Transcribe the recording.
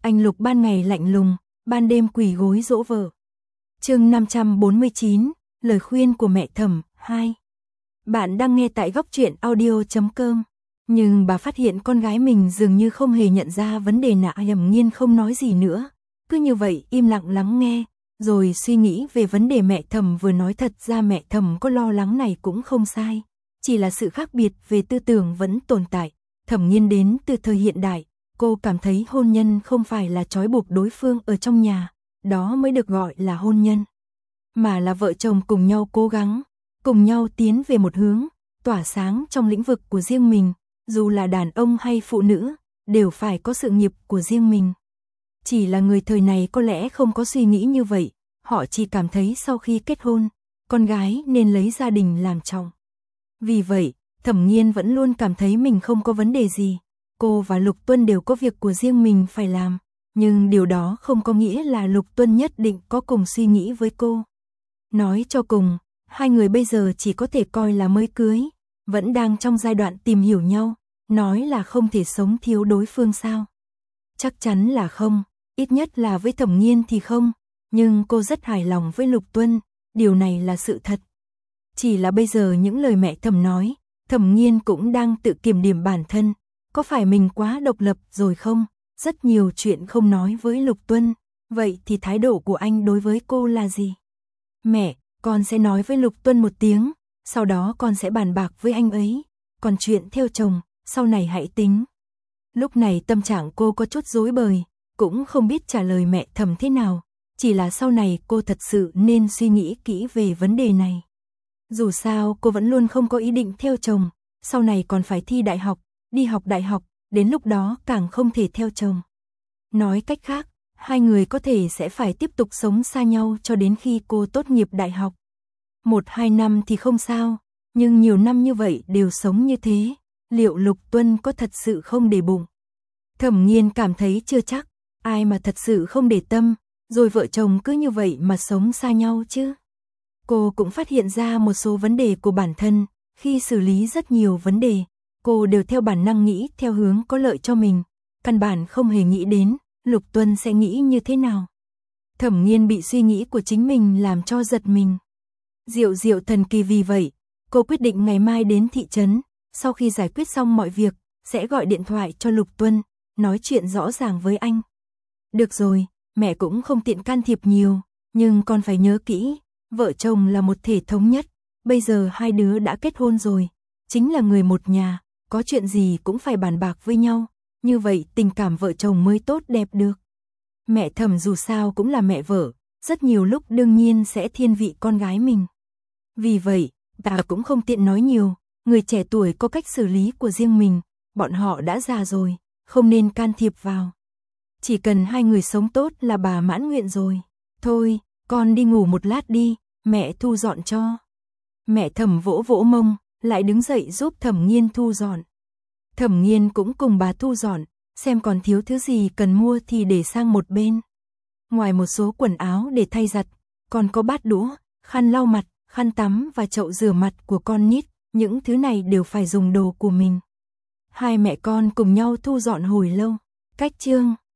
Anh Lục ban ngày lạnh lùng, ban đêm quỳ gối dỗ vợ. Chương 549, lời khuyên của mẹ Thẩm 2. Bạn đang nghe tại góc truyện audio.com. Nhưng bà phát hiện con gái mình dường như không hề nhận ra vấn đề nào, Thẩm Nghiên không nói gì nữa, cứ như vậy im lặng lắng nghe, rồi suy nghĩ về vấn đề mẹ Thẩm vừa nói. Thật ra mẹ Thẩm có lo lắng này cũng không sai, chỉ là sự khác biệt về tư tưởng vẫn tồn tại. Thẩm Nghiên đến từ thời hiện đại, cô cảm thấy hôn nhân không phải là trói buộc đối phương ở trong nhà, đó mới được gọi là hôn nhân, mà là vợ chồng cùng nhau cố gắng, cùng nhau tiến về một hướng, tỏa sáng trong lĩnh vực của riêng mình, dù là đàn ông hay phụ nữ, đều phải có sự nghiệp của riêng mình. Chỉ là người thời này có lẽ không có suy nghĩ như vậy, họ chỉ cảm thấy sau khi kết hôn, con gái nên lấy gia đình làm trọng. Vì vậy, Thẩm Nghiên vẫn luôn cảm thấy mình không có vấn đề gì. Cô và Lục Tuân đều có việc của riêng mình phải làm, nhưng điều đó không có nghĩa là Lục Tuân nhất định có cùng suy nghĩ với cô. Nói cho cùng, hai người bây giờ chỉ có thể coi là mới cưới, vẫn đang trong giai đoạn tìm hiểu nhau, nói là không thể sống thiếu đối phương sao? Chắc chắn là không, ít nhất là với Thẩm Nghiên thì không, nhưng cô rất hài lòng với Lục Tuân, điều này là sự thật. Chỉ là bây giờ những lời mẹ Thẩm nói, Thẩm Nghiên cũng đang tự kiểm điểm bản thân, có phải mình quá độc lập rồi không? Rất nhiều chuyện không nói với Lục Tuân, vậy thì thái độ của anh đối với cô là gì? Mẹ, con sẽ nói với Lục Tuân một tiếng, sau đó con sẽ bàn bạc với anh ấy, còn chuyện theo chồng, sau này hãy tính. Lúc này tâm trạng cô có chút rối bời, cũng không biết trả lời mẹ Thẩm thế nào, chỉ là sau này cô thật sự nên suy nghĩ kỹ về vấn đề này. Dù sao cô vẫn luôn không có ý định theo chồng, sau này còn phải thi đại học, đi học đại học, đến lúc đó càng không thể theo chồng. Nói cách khác, hai người có thể sẽ phải tiếp tục sống xa nhau cho đến khi cô tốt nghiệp đại học. 1-2 năm thì không sao, nhưng nhiều năm như vậy đều sống như thế, liệu Lục Tuân có thật sự không để bụng? Thẩm Nghiên cảm thấy chưa chắc, ai mà thật sự không để tâm, rồi vợ chồng cứ như vậy mà sống xa nhau chứ. Cô cũng phát hiện ra một số vấn đề của bản thân, khi xử lý rất nhiều vấn đề, cô đều theo bản năng nghĩ theo hướng có lợi cho mình, căn bản không hề nghĩ đến Lục Tuân sẽ nghĩ như thế nào. Thẩm Nghiên bị suy nghĩ của chính mình làm cho giật mình. Diệu thần kỳ, vì vậy, cô quyết định ngày mai đến thị trấn, sau khi giải quyết xong mọi việc, sẽ gọi điện thoại cho Lục Tuân, nói chuyện rõ ràng với anh. Được rồi, mẹ cũng không tiện can thiệp nhiều, nhưng con phải nhớ kỹ, vợ chồng là một thể thống nhất, bây giờ hai đứa đã kết hôn rồi, chính là người một nhà, có chuyện gì cũng phải bàn bạc với nhau, như vậy tình cảm vợ chồng mới tốt đẹp được. Mẹ Thẩm dù sao cũng là mẹ vợ, rất nhiều lúc đương nhiên sẽ thiên vị con gái mình. Vì vậy, bà cũng không tiện nói nhiều, người trẻ tuổi có cách xử lý của riêng mình, bọn họ đã già rồi, không nên can thiệp vào. Chỉ cần hai người sống tốt là bà mãn nguyện rồi. Thôi, con đi ngủ một lát đi, mẹ thu dọn cho. Mẹ Thẩm vỗ vỗ mông, lại đứng dậy giúp Thẩm Nghiên thu dọn. Thẩm Nghiên cũng cùng bà thu dọn, xem còn thiếu thứ gì cần mua thì để sang một bên. Ngoài một số quần áo để thay giặt, còn có bát đũa, khăn lau mặt, khăn tắm và chậu rửa mặt của con nít, những thứ này đều phải dùng đồ của mình. Hai mẹ con cùng nhau thu dọn hồi lâu. Cách chương